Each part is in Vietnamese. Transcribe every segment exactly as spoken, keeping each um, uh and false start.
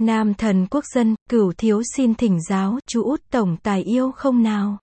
Nam thần quốc dân, Cửu thiếu xin thỉnh giáo, chú út tổng tài yêu không nào?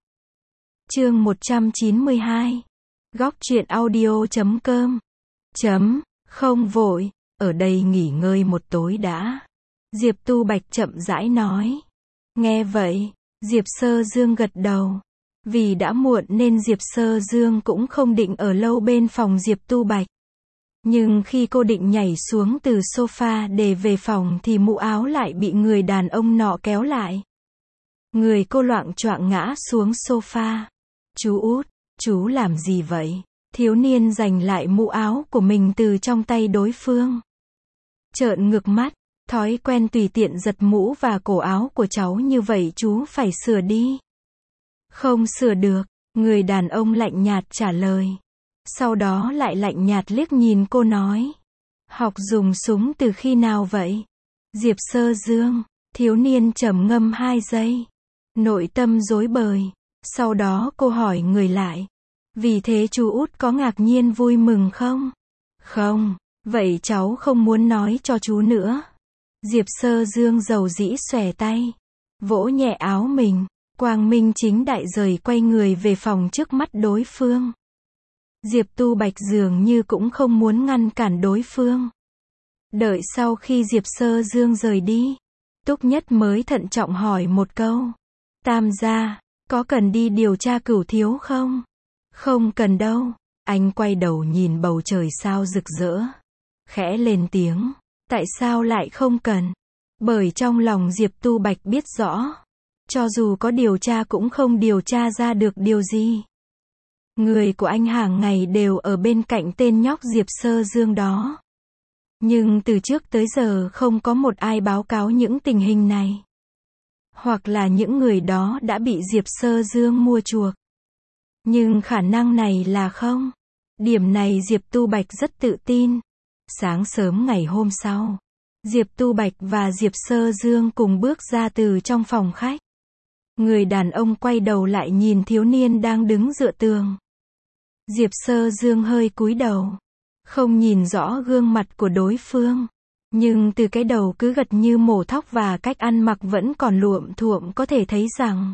Chương một trăm chín mươi hai. Góc truyện audio chấm com. Chấm, không vội, ở đây nghỉ ngơi một tối đã. Diệp Tu Bạch chậm rãi nói. Nghe vậy, Diệp Sơ Dương gật đầu. Vì đã muộn nên Diệp Sơ Dương cũng không định ở lâu bên phòng Diệp Tu Bạch. Nhưng khi cô định nhảy xuống từ sofa để về phòng thì mũ áo lại bị người đàn ông nọ kéo lại. Người cô loạng choạng ngã xuống sofa. Chú út, chú làm gì vậy? Thiếu niên giành lại mũ áo của mình từ trong tay đối phương. Trợn ngược mắt, thói quen tùy tiện giật mũ và cổ áo của cháu như vậy chú phải sửa đi. Không sửa được, người đàn ông lạnh nhạt trả lời. Sau đó lại lạnh nhạt liếc nhìn cô nói. Học dùng súng từ khi nào vậy? Diệp Sơ Dương, thiếu niên trầm ngâm hai giây. Nội tâm rối bời. Sau đó cô hỏi người lại. Vì thế chú út có ngạc nhiên vui mừng không? Không, vậy cháu không muốn nói cho chú nữa. Diệp Sơ Dương dầu dĩ xòe tay. Vỗ nhẹ áo mình. Quang minh chính đại rời quay người về phòng trước mắt đối phương. Diệp Tu Bạch dường như cũng không muốn ngăn cản đối phương. Đợi sau khi Diệp Sơ Dương rời đi, Túc Nhất mới thận trọng hỏi một câu. Tam gia, có cần đi điều tra Cửu thiếu không? Không cần đâu. Anh quay đầu nhìn bầu trời sao rực rỡ. Khẽ lên tiếng. Tại sao lại không cần? Bởi trong lòng Diệp Tu Bạch biết rõ. Cho dù có điều tra cũng không điều tra ra được điều gì. Người của anh hàng ngày đều ở bên cạnh tên nhóc Diệp Sơ Dương đó. Nhưng từ trước tới giờ không có một ai báo cáo những tình hình này. Hoặc là những người đó đã bị Diệp Sơ Dương mua chuộc. Nhưng khả năng này là không. Điểm này Diệp Tu Bạch rất tự tin. Sáng sớm ngày hôm sau, Diệp Tu Bạch và Diệp Sơ Dương cùng bước ra từ trong phòng khách. Người đàn ông quay đầu lại nhìn thiếu niên đang đứng dựa tường. Diệp Sơ Dương hơi cúi đầu. Không nhìn rõ gương mặt của đối phương. Nhưng từ cái đầu cứ gật như mổ thóc và cách ăn mặc vẫn còn luộm thuộm có thể thấy rằng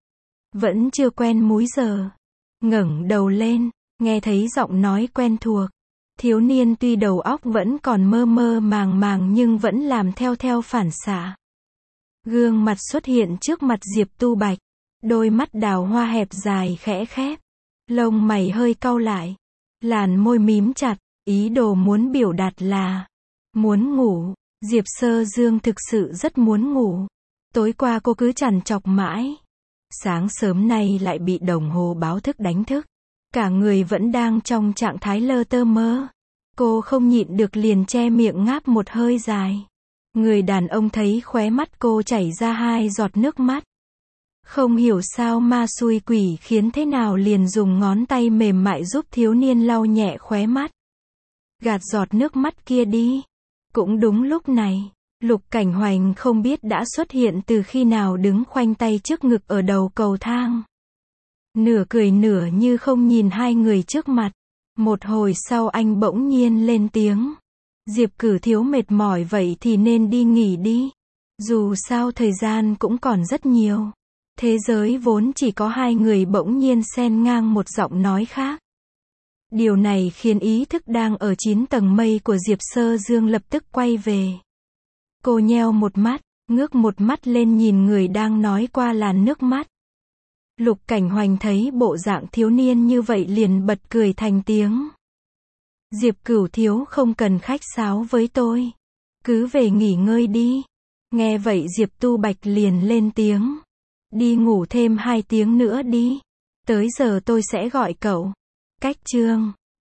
vẫn chưa quen múi giờ. Ngẩng đầu lên, nghe thấy giọng nói quen thuộc. Thiếu niên tuy đầu óc vẫn còn mơ mơ màng màng nhưng vẫn làm theo theo phản xạ. Gương mặt xuất hiện trước mặt Diệp Tu Bạch. Đôi mắt đào hoa hẹp dài khẽ khép. Lông mày hơi cau lại. Làn môi mím chặt. Ý đồ muốn biểu đạt là muốn ngủ. Diệp Sơ Dương thực sự rất muốn ngủ. Tối qua cô cứ trằn trọc mãi. Sáng sớm nay lại bị đồng hồ báo thức đánh thức. Cả người vẫn đang trong trạng thái lơ tơ mơ. Cô không nhịn được liền che miệng ngáp một hơi dài. Người đàn ông thấy khóe mắt cô chảy ra hai giọt nước mắt. Không hiểu sao ma xui quỷ khiến thế nào liền dùng ngón tay mềm mại giúp thiếu niên lau nhẹ khóe mắt. Gạt giọt nước mắt kia đi. Cũng đúng lúc này, Lục Cảnh Hoành không biết đã xuất hiện từ khi nào đứng khoanh tay trước ngực ở đầu cầu thang. Nửa cười nửa như không nhìn hai người trước mặt. Một hồi sau anh bỗng nhiên lên tiếng. Diệp Cử thiếu mệt mỏi vậy thì nên đi nghỉ đi. Dù sao thời gian cũng còn rất nhiều. Thế giới vốn chỉ có hai người bỗng nhiên xen ngang một giọng nói khác. Điều này khiến ý thức đang ở chín tầng mây của Diệp Sơ Dương lập tức quay về. Cô nheo một mắt, ngước một mắt lên nhìn người đang nói qua làn nước mắt. Lục Cảnh Hoành thấy bộ dạng thiếu niên như vậy liền bật cười thành tiếng. Diệp Cửu thiếu không cần khách sáo với tôi. Cứ về nghỉ ngơi đi. Nghe vậy Diệp Tu Bạch liền lên tiếng. Đi ngủ thêm hai tiếng nữa đi. Tới giờ tôi sẽ gọi cậu. Cách chương